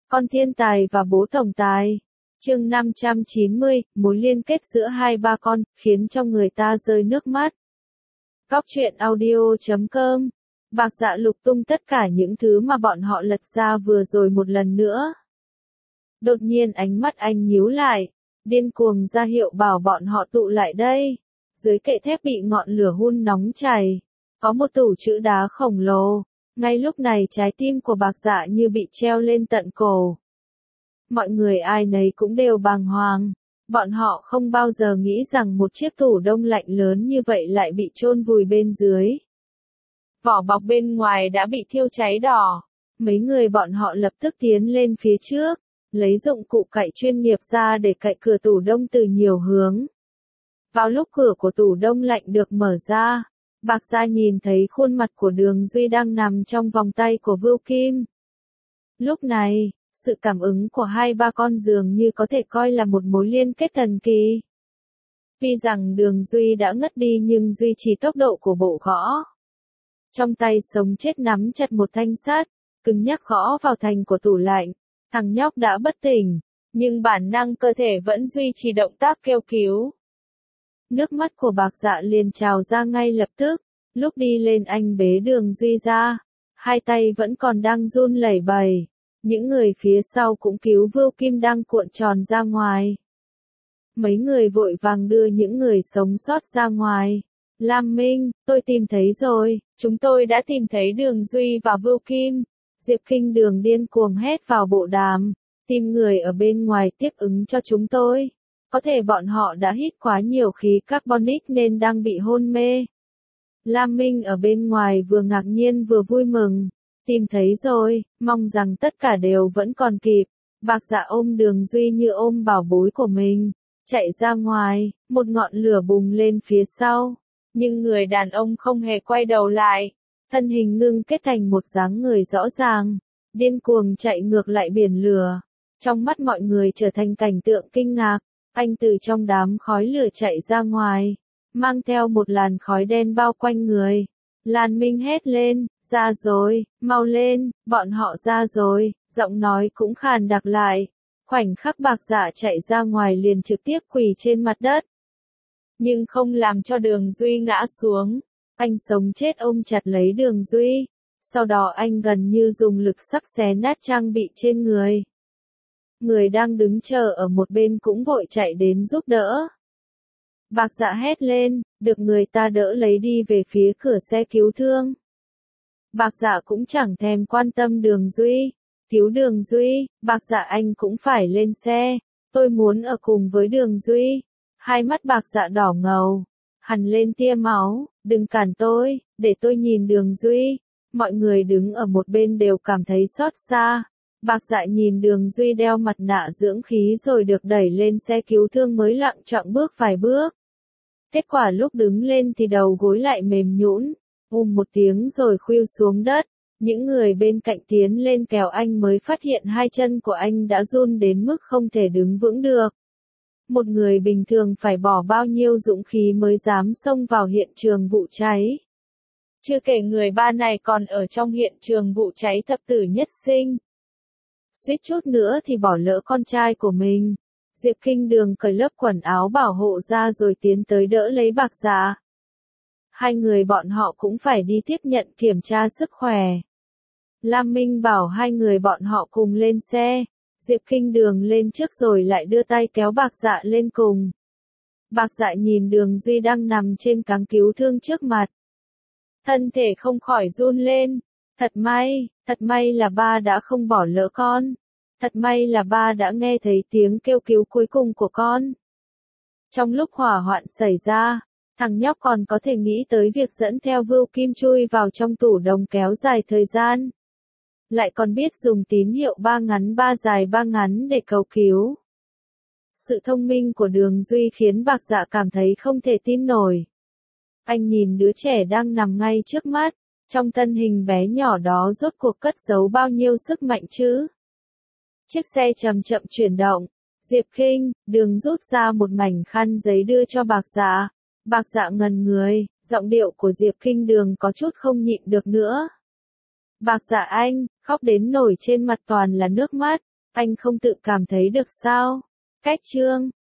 Con thiên tài và bố tổng tài. Chương 590, mối liên kết giữa hai ba con, khiến cho người ta rơi nước mắt. Góc truyện audio.com. Bạc Dạ lục tung tất cả những thứ mà bọn họ lật ra vừa rồi một lần nữa. Đột nhiên ánh mắt anh nhíu lại, điên cuồng ra hiệu bảo bọn họ tụ lại đây. Dưới kệ thép bị ngọn lửa hun nóng chảy, có một tủ trữ đá khổng lồ. Ngay lúc này trái tim của Bạc Dạ như bị treo lên tận cổ. Mọi người ai nấy cũng đều bàng hoàng. Bọn họ không bao giờ nghĩ rằng một chiếc tủ đông lạnh lớn như vậy lại bị chôn vùi bên dưới. Vỏ bọc bên ngoài đã bị thiêu cháy đỏ. Mấy người bọn họ lập tức tiến lên phía trước, lấy dụng cụ cạy chuyên nghiệp ra để cạy cửa tủ đông từ nhiều hướng. Vào lúc cửa của tủ đông lạnh được mở ra, Bạc Dạ nhìn thấy khuôn mặt của Đường Duy đang nằm trong vòng tay của Vưu Kim. Lúc này, sự cảm ứng của hai ba con dường như có thể coi là một mối liên kết thần kỳ. Tuy rằng Đường Duy đã ngất đi nhưng duy trì tốc độ của bộ gõ. Trong tay sống chết nắm chặt một thanh sắt, cứng nhắc gõ vào thành của tủ lạnh. Thằng nhóc đã bất tỉnh, nhưng bản năng cơ thể vẫn duy trì động tác kêu cứu. Nước mắt của Bạc Dạ liền trào ra ngay lập tức. Lúc đi lên anh bế Đường Duy ra, hai tay vẫn còn đang run lẩy bẩy. Những người phía sau cũng cứu Vưu Kim đang cuộn tròn ra ngoài. Mấy người vội vàng đưa những người sống sót ra ngoài. Lam Minh, tôi tìm thấy rồi, chúng tôi đã tìm thấy Đường Duy và Vưu Kim. Diệp Kinh Đường điên cuồng hét vào bộ đàm, tìm người ở bên ngoài tiếp ứng cho chúng tôi. Có thể bọn họ đã hít quá nhiều khí carbonic nên đang bị hôn mê. Lam Minh ở bên ngoài vừa ngạc nhiên vừa vui mừng. Tìm thấy rồi, mong rằng tất cả đều vẫn còn kịp. Bạc Dạ ôm Đường Duy như ôm bảo bối của mình, chạy ra ngoài, một ngọn lửa bùng lên phía sau. Nhưng người đàn ông không hề quay đầu lại, thân hình ngưng kết thành một dáng người rõ ràng, điên cuồng chạy ngược lại biển lửa. Trong mắt mọi người trở thành cảnh tượng kinh ngạc, anh từ trong đám khói lửa chạy ra ngoài, mang theo một làn khói đen bao quanh người. Lan Minh hét lên, ra rồi, mau lên, bọn họ ra rồi, giọng nói cũng khàn đặc lại. Khoảnh khắc Bạc Dạ chạy ra ngoài liền trực tiếp quỳ trên mặt đất. Nhưng không làm cho Đường Duy ngã xuống, anh sống chết ôm chặt lấy Đường Duy. Sau đó anh gần như dùng lực sắc xé nát trang bị trên người. Người đang đứng chờ ở một bên cũng vội chạy đến giúp đỡ. Bạc Dạ hét lên, được người ta đỡ lấy đi về phía cửa xe cứu thương. Bạc Dạ cũng chẳng thèm quan tâm Đường Duy. Cứu Đường Duy, Bạc Dạ anh cũng phải lên xe. Tôi muốn ở cùng với Đường Duy. Hai mắt Bạc Dạ đỏ ngầu, hằn lên tia máu, đừng cản tôi, để tôi nhìn Đường Duy. Mọi người đứng ở một bên đều cảm thấy xót xa. Bạc Dạ nhìn Đường Duy đeo mặt nạ dưỡng khí rồi được đẩy lên xe cứu thương mới loạng choạng bước vài bước. Kết quả lúc đứng lên thì đầu gối lại mềm nhũn, một tiếng rồi khuỵu xuống đất. Những người bên cạnh tiến lên kéo anh mới phát hiện hai chân của anh đã run đến mức không thể đứng vững được. Một người bình thường phải bỏ bao nhiêu dũng khí mới dám xông vào hiện trường vụ cháy. Chưa kể người ba này còn ở trong hiện trường vụ cháy thập tử nhất sinh. Suýt chút nữa thì bỏ lỡ con trai của mình. Diệp Kinh Đường cởi lớp quần áo bảo hộ ra rồi tiến tới đỡ lấy Bạc Dạ. Hai người bọn họ cũng phải đi tiếp nhận kiểm tra sức khỏe. Lam Minh bảo hai người bọn họ cùng lên xe. Diệp Kinh Đường lên trước rồi lại đưa tay kéo Bạc Dạ lên cùng. Bạc Dạ nhìn Đường Duy đang nằm trên cáng cứu thương trước mặt. Thân thể không khỏi run lên. Thật may là ba đã không bỏ lỡ con. Thật may là ba đã nghe thấy tiếng kêu cứu cuối cùng của con. Trong lúc hỏa hoạn xảy ra, thằng nhóc còn có thể nghĩ tới việc dẫn theo Vưu Kim chui vào trong tủ đông kéo dài thời gian. Lại còn biết dùng tín hiệu ba ngắn ba dài ba ngắn để cầu cứu. Sự thông minh của Đường Duy khiến Bạc Dạ cảm thấy không thể tin nổi. Anh nhìn đứa trẻ đang nằm ngay trước mắt, trong thân hình bé nhỏ đó rốt cuộc cất giấu bao nhiêu sức mạnh chứ? Chiếc xe chậm chậm chuyển động, Diệp Kinh Đường rút ra một mảnh khăn giấy đưa cho Bạc Dạ. Bạc Dạ ngần người, giọng điệu của Diệp Kinh Đường có chút không nhịn được nữa. Bạc Dạ anh, khóc đến nổi trên mặt toàn là nước mắt. Anh không tự cảm thấy được sao? Cách chương